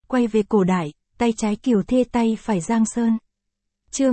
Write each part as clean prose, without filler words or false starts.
quay về cổ đại, tay trái Kiều Thê tay phải Giang Sơn. Chương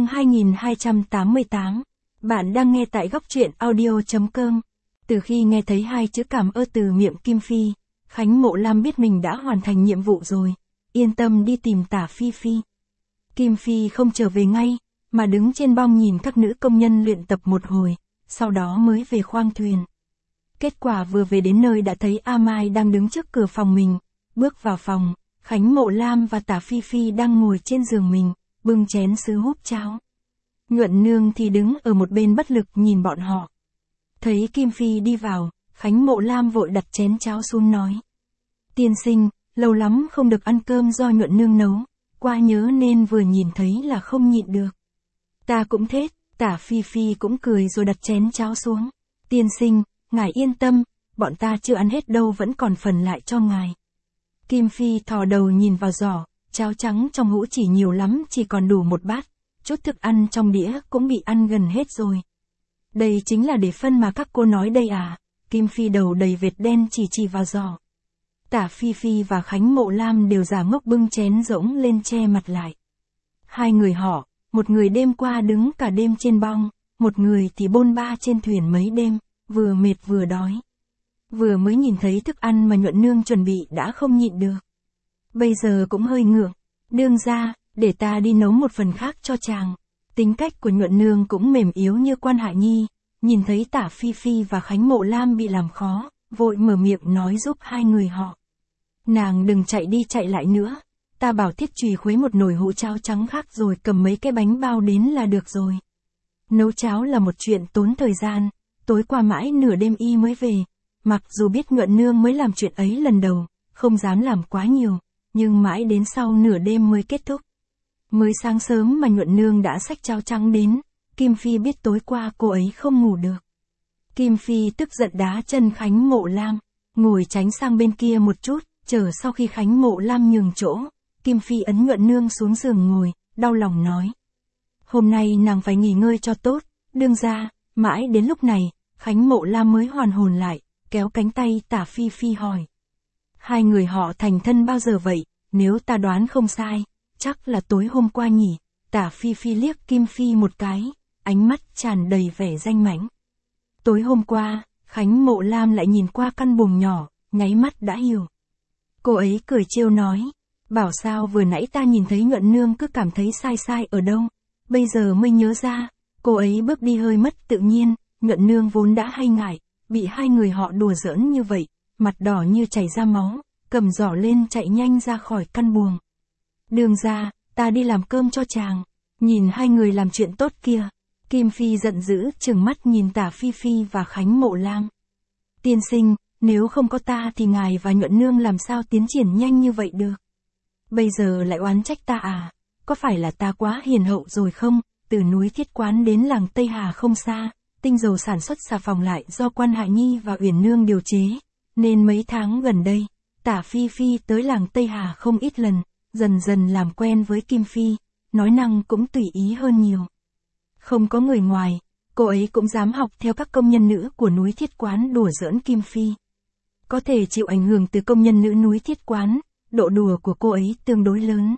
2288. Bạn đang nghe tại góc truyện audio.com. Từ khi nghe thấy hai chữ cảm ơn từ miệng Kim Phi, Khánh Mộ Lam biết mình đã hoàn thành nhiệm vụ rồi, yên tâm đi tìm Tả Phi Phi. Kim Phi không trở về ngay, mà đứng trên bong nhìn các nữ công nhân luyện tập một hồi, sau đó mới về khoang thuyền. Kết quả vừa về đến nơi đã thấy A Mai đang đứng trước cửa phòng mình, bước vào phòng, Khánh Mộ Lam và Tả Phi Phi đang ngồi trên giường mình, bưng chén sứ húp cháo. Nhuận Nương thì đứng ở một bên bất lực nhìn bọn họ. Thấy Kim Phi đi vào, Khánh Mộ Lam vội đặt chén cháo xuống nói. Tiên sinh, lâu lắm không được ăn cơm do Nhuận Nương nấu, qua nhớ nên vừa nhìn thấy là không nhịn được. Ta cũng thế, Tả Phi Phi cũng cười rồi đặt chén cháo xuống. Tiên sinh, ngài yên tâm, bọn ta chưa ăn hết đâu vẫn còn phần lại cho ngài. Kim Phi thò đầu nhìn vào giỏ, cháo trắng trong hũ chỉ nhiều lắm chỉ còn đủ một bát, chút thức ăn trong đĩa cũng bị ăn gần hết rồi. Đây chính là để phân mà các cô nói đây à? Kim Phi đầu đầy vệt đen chỉ vào giỏ. Tả Phi Phi và Khánh Mộ Lam đều giả ngốc bưng chén rỗng lên che mặt lại. Hai người họ, một người đêm qua đứng cả đêm trên bong, một người thì bôn ba trên thuyền mấy đêm, vừa mệt vừa đói. Vừa mới nhìn thấy thức ăn mà Nhuận Nương chuẩn bị đã không nhịn được. Bây giờ cũng hơi ngượng, đương ra, để ta đi nấu một phần khác cho chàng. Tính cách của Nhuận Nương cũng mềm yếu như Quan Hạ Nhi, nhìn thấy Tả Phi Phi và Khánh Mộ Lam bị làm khó, vội mở miệng nói giúp hai người họ. Nàng đừng chạy đi chạy lại nữa, ta bảo Thiết Trùy khuấy một nồi hũ cháo trắng khác rồi cầm mấy cái bánh bao đến là được rồi. Nấu cháo là một chuyện tốn thời gian, tối qua mãi nửa đêm y mới về, mặc dù biết Nhuận Nương mới làm chuyện ấy lần đầu, không dám làm quá nhiều, nhưng mãi đến sau nửa đêm mới kết thúc. Mới sáng sớm mà Nhuận Nương đã xách cháo trắng đến, Kim Phi biết tối qua cô ấy không ngủ được. Kim Phi tức giận đá chân Khánh Mộ Lam, ngồi tránh sang bên kia một chút, chờ sau khi Khánh Mộ Lam nhường chỗ, Kim Phi ấn Nhuận Nương xuống giường ngồi, đau lòng nói. Hôm nay nàng phải nghỉ ngơi cho tốt, đương ra, mãi đến lúc này, Khánh Mộ Lam mới hoàn hồn lại, kéo cánh tay Tả Phi Phi hỏi. Hai người họ thành thân bao giờ vậy, nếu ta đoán không sai, chắc là tối hôm qua nhỉ. Tả Phi Phi liếc Kim Phi một cái, ánh mắt tràn đầy vẻ danh mãnh. Tối hôm qua, Khánh Mộ Lam lại nhìn qua căn buồng nhỏ, nháy mắt đã hiểu. Cô ấy cười trêu nói, bảo sao vừa nãy ta nhìn thấy Nhuận Nương cứ cảm thấy sai ở đâu, bây giờ mới nhớ ra, cô ấy bước đi hơi mất tự nhiên, Nhuận Nương vốn đã hay ngại, bị hai người họ đùa giỡn như vậy, mặt đỏ như chảy ra máu, cầm giỏ lên chạy nhanh ra khỏi căn buồng. Đường ra, ta đi làm cơm cho chàng. Nhìn hai người làm chuyện tốt kia, Kim Phi giận dữ trừng mắt nhìn Tả Phi Phi và Khánh Mộ Lam. Tiên sinh, nếu không có ta thì ngài và Nhuận Nương làm sao tiến triển nhanh như vậy được? Bây giờ lại oán trách ta à? Có phải là ta quá hiền hậu rồi không? Từ núi Thiết Quán đến làng Tây Hà không xa, tinh dầu sản xuất xà phòng lại do Quan Hạ Nhi và Uyển Nương điều chế, nên mấy tháng gần đây, Tả Phi Phi tới làng Tây Hà không ít lần, dần dần làm quen với Kim Phi, nói năng cũng tùy ý hơn nhiều. Không có người ngoài, cô ấy cũng dám học theo các công nhân nữ của núi Thiết Quán đùa giỡn Kim Phi. Có thể chịu ảnh hưởng từ công nhân nữ núi Thiết Quán, độ đùa của cô ấy tương đối lớn.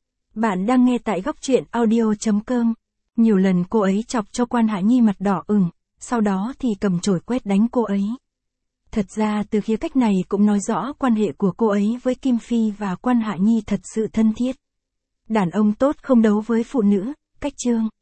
Bạn đang nghe tại góc truyện audio.com. Nhiều lần cô ấy chọc cho Quan Hạ Nhi mặt đỏ ửng, sau đó thì cầm chổi quét đánh cô ấy. Thật ra từ khía cách này cũng nói rõ quan hệ của cô ấy với Kim Phi và Quan Hạ Nhi thật sự thân thiết. Đàn ông tốt không đấu với phụ nữ, cách chương.